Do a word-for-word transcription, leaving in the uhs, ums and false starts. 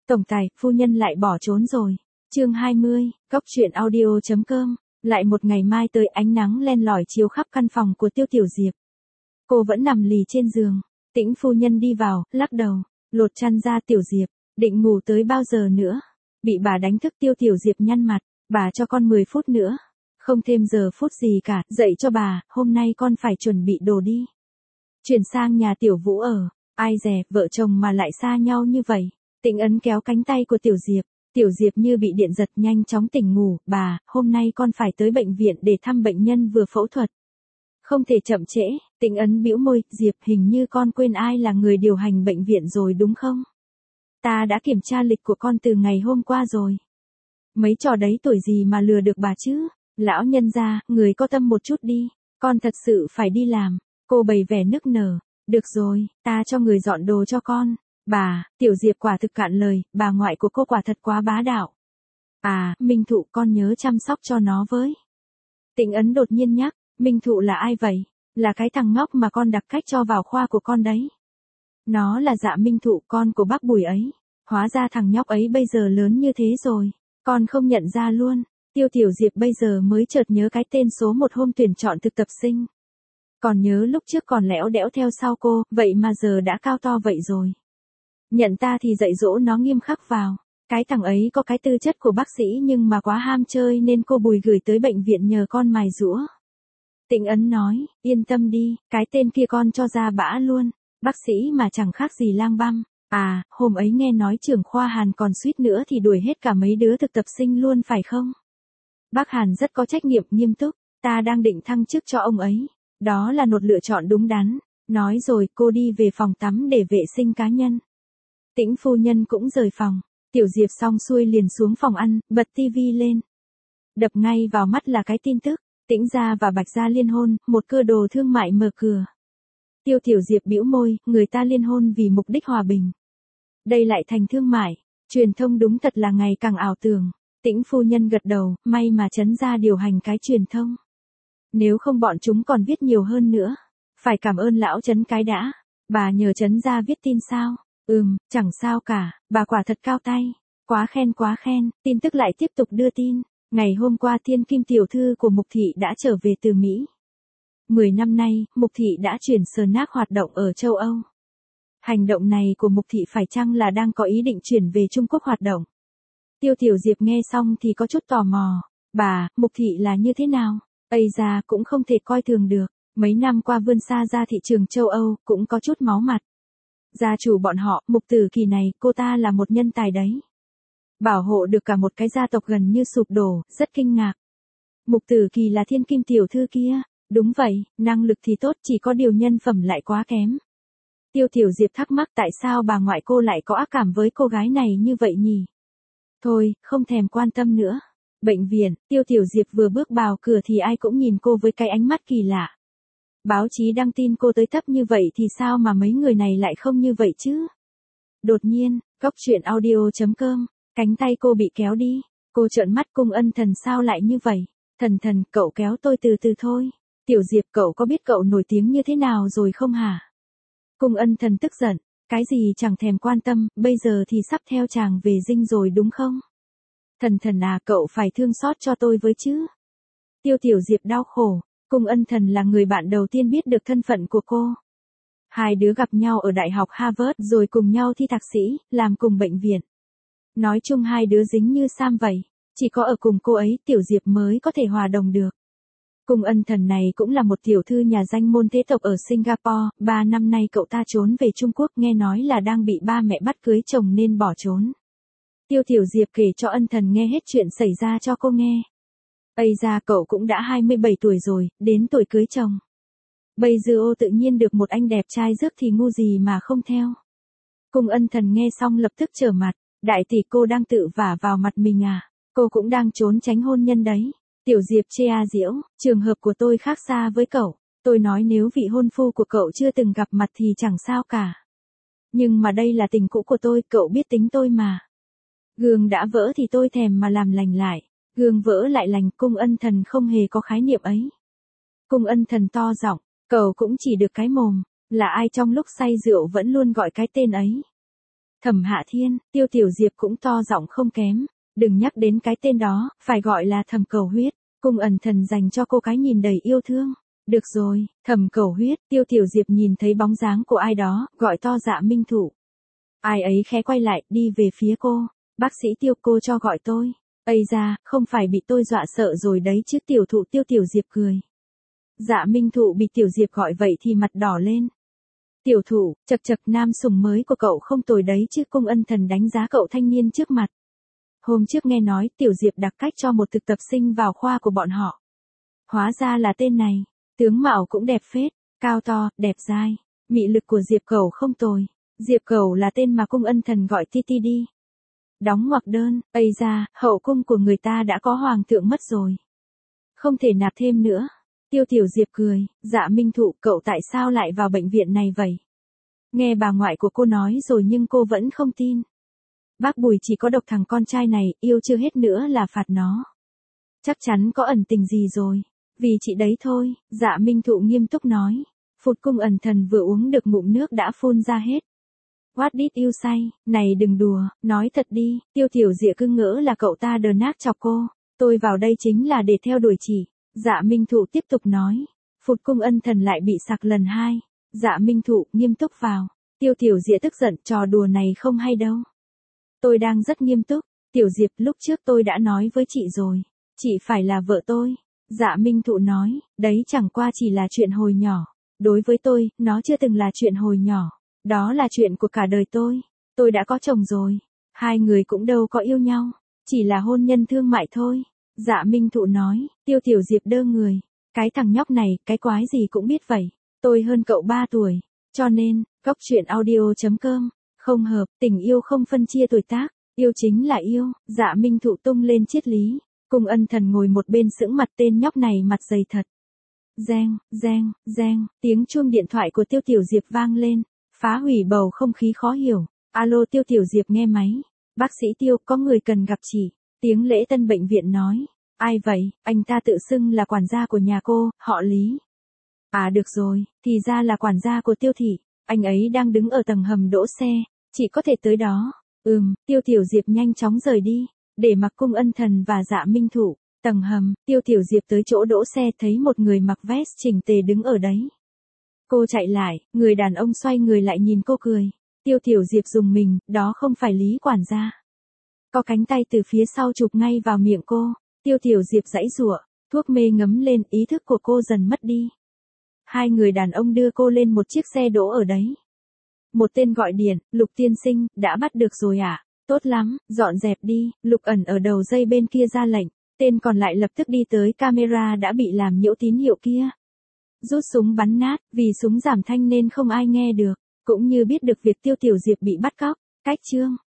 Tổng tài, phu nhân lại bỏ trốn rồi. Chương hai mươi, Cốc truyện audio chấm com. Lại một ngày mai tới, ánh nắng len lỏi chiếu khắp căn phòng của Tiêu Tiểu Diệp. Cô vẫn nằm lì trên giường. Tĩnh phu nhân đi vào, lắc đầu, lột chăn ra. Tiểu Diệp, định ngủ tới bao giờ nữa? Bị bà đánh thức. Tiêu Tiểu Diệp nhăn mặt, bà cho con mười phút nữa. Không thêm giờ phút gì cả, dậy cho bà, hôm nay con phải chuẩn bị đồ đi. Chuyển sang nhà Tiểu Vũ ở. Ai dè, vợ chồng mà lại xa nhau như vậy. Tĩnh ấn kéo cánh tay của Tiểu Diệp. Tiểu Diệp như bị điện giật, nhanh chóng tỉnh ngủ. Bà, hôm nay con phải tới bệnh viện để thăm bệnh nhân vừa phẫu thuật. Không thể chậm trễ. Tĩnh ấn bĩu môi. Diệp, hình như con quên ai là người điều hành bệnh viện rồi đúng không? Ta đã kiểm tra lịch của con từ ngày hôm qua rồi. Mấy trò đấy tuổi gì mà lừa được bà chứ? Lão nhân gia, người có tâm một chút đi. Con thật sự phải đi làm. Cô bày vẻ nức nở. Được rồi, ta cho người dọn đồ cho con. Bà, Tiểu Diệp quả thực cạn lời, bà ngoại của cô quả thật quá bá đạo. À, Minh Thụ, con nhớ chăm sóc cho nó với. Tĩnh ấn đột nhiên nhắc, Minh Thụ là ai vậy? Là cái thằng ngốc mà con đặc cách cho vào khoa của con đấy. Nó là Dạ Minh Thụ, con của bác Bùi ấy. Hóa ra thằng nhóc ấy bây giờ lớn như thế rồi. Con không nhận ra luôn. Tiêu Tiểu Diệp bây giờ mới chợt nhớ cái tên số một hôm tuyển chọn thực tập sinh. Còn nhớ lúc trước còn lẽo đẽo theo sau cô, vậy mà giờ đã cao to vậy rồi. Nhận ta thì dạy dỗ nó nghiêm khắc vào. Cái thằng ấy có cái tư chất của bác sĩ nhưng mà quá ham chơi nên cô Bùi gửi tới bệnh viện nhờ con mài giũa. Tĩnh ấn nói, yên tâm đi, cái tên kia con cho ra bã luôn. Bác sĩ mà chẳng khác gì lang băm. À, hôm ấy nghe nói trưởng khoa Hàn còn suýt nữa thì đuổi hết cả mấy đứa thực tập sinh luôn phải không? Bác Hàn rất có trách nhiệm, nghiêm túc. Ta đang định thăng chức cho ông ấy. Đó là một lựa chọn đúng đắn. Nói rồi cô đi về phòng tắm để vệ sinh cá nhân. Tĩnh phu nhân cũng rời phòng. Tiểu Diệp xong xuôi liền xuống phòng ăn, bật tivi lên. Đập ngay vào mắt là cái tin tức. Tĩnh gia và Bạch gia liên hôn, một cơ đồ thương mại mở cửa. Tiêu Tiểu Diệp bĩu môi, người ta liên hôn vì mục đích hòa bình. Đây lại thành thương mại. Truyền thông đúng thật là ngày càng ảo tưởng. Tĩnh phu nhân gật đầu, may mà Trấn gia điều hành cái truyền thông. Nếu không bọn chúng còn viết nhiều hơn nữa. Phải cảm ơn lão Trấn cái đã. Bà nhờ Trấn gia viết tin sao? Ừm, chẳng sao cả, bà quả thật cao tay. Quá khen quá khen. Tin tức lại tiếp tục đưa tin. Ngày hôm qua thiên kim tiểu thư của Mục Thị đã trở về từ Mỹ. Mười năm nay, Mục Thị đã chuyển snack hoạt động ở châu Âu. Hành động này của Mục Thị phải chăng là đang có ý định chuyển về Trung Quốc hoạt động? Tiêu Tiểu Diệp nghe xong thì có chút tò mò. Bà, Mục Thị là như thế nào? Ây da, cũng không thể coi thường được. Mấy năm qua vươn xa ra thị trường châu Âu, cũng có chút máu mặt. Gia chủ bọn họ, Mục Tử Kỳ này, cô ta là một nhân tài đấy. Bảo hộ được cả một cái gia tộc gần như sụp đổ, rất kinh ngạc. Mục Tử Kỳ là thiên kim tiểu thư kia. Đúng vậy, năng lực thì tốt, chỉ có điều nhân phẩm lại quá kém. Tiêu Tiểu Diệp thắc mắc tại sao bà ngoại cô lại có ác cảm với cô gái này như vậy nhỉ? Thôi, không thèm quan tâm nữa. Bệnh viện, Tiêu Tiểu Diệp vừa bước vào cửa thì ai cũng nhìn cô với cái ánh mắt kỳ lạ. Báo chí đăng tin cô tới thấp như vậy thì sao mà mấy người này lại không như vậy chứ? Đột nhiên, Cốc truyện audio chấm com, cánh tay cô bị kéo đi. Cô trợn mắt, Cung Ân Thần sao lại như vậy? Thần thần, cậu kéo tôi từ từ thôi. Tiểu Diệp, cậu có biết cậu nổi tiếng như thế nào rồi không hả? Cung Ân Thần tức giận, cái gì chẳng thèm quan tâm, bây giờ thì sắp theo chàng về dinh rồi đúng không? Thần thần à, cậu phải thương xót cho tôi với chứ. Tiêu Tiểu Diệp đau khổ. Cung Ân Thần là người bạn đầu tiên biết được thân phận của cô. Hai đứa gặp nhau ở Đại học Harvard rồi cùng nhau thi thạc sĩ, làm cùng bệnh viện. Nói chung hai đứa dính như Sam vậy. Chỉ có ở cùng cô ấy Tiểu Diệp mới có thể hòa đồng được. Cung Ân Thần này cũng là một tiểu thư nhà danh môn thế tộc ở Singapore. Ba năm nay cậu ta trốn về Trung Quốc, nghe nói là đang bị ba mẹ bắt cưới chồng nên bỏ trốn. Tiêu Tiểu Diệp kể cho Ân Thần nghe hết chuyện xảy ra cho cô nghe. Ây da, cậu cũng đã hai mươi bảy tuổi rồi, đến tuổi cưới chồng. Bây giờ ô tự nhiên được một anh đẹp trai rước thì ngu gì mà không theo. Cung Ân Thần nghe xong lập tức trở mặt. Đại tỷ, cô đang tự vả vào mặt mình à? Cô cũng đang trốn tránh hôn nhân đấy. Tiểu Diệp chê a diễu, trường hợp của tôi khác xa với cậu. Tôi nói nếu vị hôn phu của cậu chưa từng gặp mặt thì chẳng sao cả. Nhưng mà đây là tình cũ của tôi, cậu biết tính tôi mà. Gương đã vỡ thì tôi thèm mà làm lành lại. Gương vỡ lại lành. Cung Ân Thần không hề có khái niệm ấy. Cung Ân Thần to giọng, cậu cũng chỉ được cái mồm. Là ai trong lúc say rượu vẫn luôn gọi cái tên ấy? Thẩm Hạ Thiên, Tiêu Tiểu Diệp cũng to giọng không kém. Đừng nhắc đến cái tên đó, phải gọi là Thẩm Cầu Huyết. Cung Ẩn Thần dành cho cô cái nhìn đầy yêu thương. Được rồi, Thẩm Cầu Huyết, Tiêu Tiểu Diệp nhìn thấy bóng dáng của ai đó, gọi to Dạ Minh Thụ. Ai ấy khẽ quay lại, đi về phía cô. Bác sĩ Tiêu, cô cho gọi tôi. Ây da, không phải bị tôi dọa sợ rồi đấy chứ. Tiểu Thụ. Tiêu Tiểu Diệp cười. Dạ Minh Thụ bị Tiểu Diệp gọi vậy thì mặt đỏ lên. Tiểu Thụ, chật chật, nam sủng mới của cậu không tồi đấy chứ. Cung Ân Thần đánh giá cậu thanh niên trước mặt. Hôm trước nghe nói Tiểu Diệp đặc cách cho một thực tập sinh vào khoa của bọn họ. Hóa ra là tên này. Tướng mạo cũng đẹp phết, cao to, đẹp dai. Mị lực của Diệp Cẩu không tồi. Diệp Cẩu là tên mà Cung Ân Thần gọi Ti Ti đi. Đóng ngoặc đơn. Ây da, hậu cung của người ta đã có hoàng thượng mất rồi. Không thể nạp thêm nữa. Tiêu Tiểu Diệp cười. Dạ Minh Thụ, cậu tại sao lại vào bệnh viện này vậy? Nghe bà ngoại của cô nói rồi nhưng cô vẫn không tin. Bác Bùi chỉ có độc thằng con trai này, yêu chưa hết nữa là phạt nó. Chắc chắn có ẩn tình gì rồi. Vì chị đấy thôi, Dạ Minh Thụ nghiêm túc nói. Phụt. Cung Ẩn Thần vừa uống được ngụm nước đã phun ra hết. What did you say? Này đừng đùa, nói thật đi. Tiêu Tiểu Diệp cứ ngỡ là cậu ta đờ nát chọc cô. Tôi vào đây chính là để theo đuổi chỉ. Dạ Minh Thụ tiếp tục nói. Phụt. Cung Ân Thần lại bị sặc lần hai. Dạ Minh Thụ nghiêm túc vào. Tiêu Tiểu Diệp tức giận, trò đùa này không hay đâu. Tôi đang rất nghiêm túc. Tiểu Diệp, lúc trước tôi đã nói với chị rồi. Chị phải là vợ tôi. Dạ Minh Thụ nói, đấy chẳng qua chỉ là chuyện hồi nhỏ. Đối với tôi, nó chưa từng là chuyện hồi nhỏ. Đó là chuyện của cả đời tôi. Tôi đã có chồng rồi. Hai người cũng đâu có yêu nhau. Chỉ là hôn nhân thương mại thôi. Dạ Minh Thụ nói. Tiêu Tiểu Diệp đơ người. Cái thằng nhóc này, cái quái gì cũng biết vậy. Tôi hơn cậu ba tuổi. Cho nên, cóc truyện audio chấm com. Không hợp, tình yêu không phân chia tuổi tác. Yêu chính là yêu. Dạ Minh Thụ tung lên triết lý. Cung Ân Thần ngồi một bên sững mặt, tên nhóc này mặt dày thật. Reng, reng, reng, tiếng chuông điện thoại của Tiêu Tiểu Diệp vang lên, phá hủy bầu không khí khó hiểu. Alo. Tiêu Tiểu Diệp nghe máy. Bác sĩ Tiêu, có người cần gặp chị. Tiếng lễ tân bệnh viện nói. Ai vậy? Anh ta tự xưng là quản gia của nhà cô, họ Lý. À được rồi, thì ra là quản gia của Tiêu thị. Anh ấy đang đứng ở tầng hầm đỗ xe, chị có thể tới đó. Ừm. Tiêu Tiểu Diệp nhanh chóng rời đi, để mặc Cung Ân Thần và Dạ Minh Thụ. Tầng hầm, Tiêu Tiểu Diệp tới chỗ đỗ xe thấy một người mặc vest chỉnh tề đứng ở đấy. Cô chạy lại, người đàn ông xoay người lại nhìn cô cười. Tiêu Tiểu Diệp rùng mình, đó không phải Lý quản gia. Có cánh tay từ phía sau chụp ngay vào miệng cô. Tiêu Tiểu Diệp giãy giụa, thuốc mê ngấm lên, ý thức của cô dần mất đi. Hai người đàn ông đưa cô lên một chiếc xe đỗ ở đấy. Một tên gọi điện, Lục tiên sinh, đã bắt được rồi à? Tốt lắm, dọn dẹp đi. Lục Ẩn ở đầu dây bên kia ra lệnh. Tên còn lại lập tức đi tới camera đã bị làm nhiễu tín hiệu kia. Rút súng bắn nát, vì súng giảm thanh nên không ai nghe được, cũng như biết được việc Tiêu Tiểu Diệp bị bắt cóc. Cách chương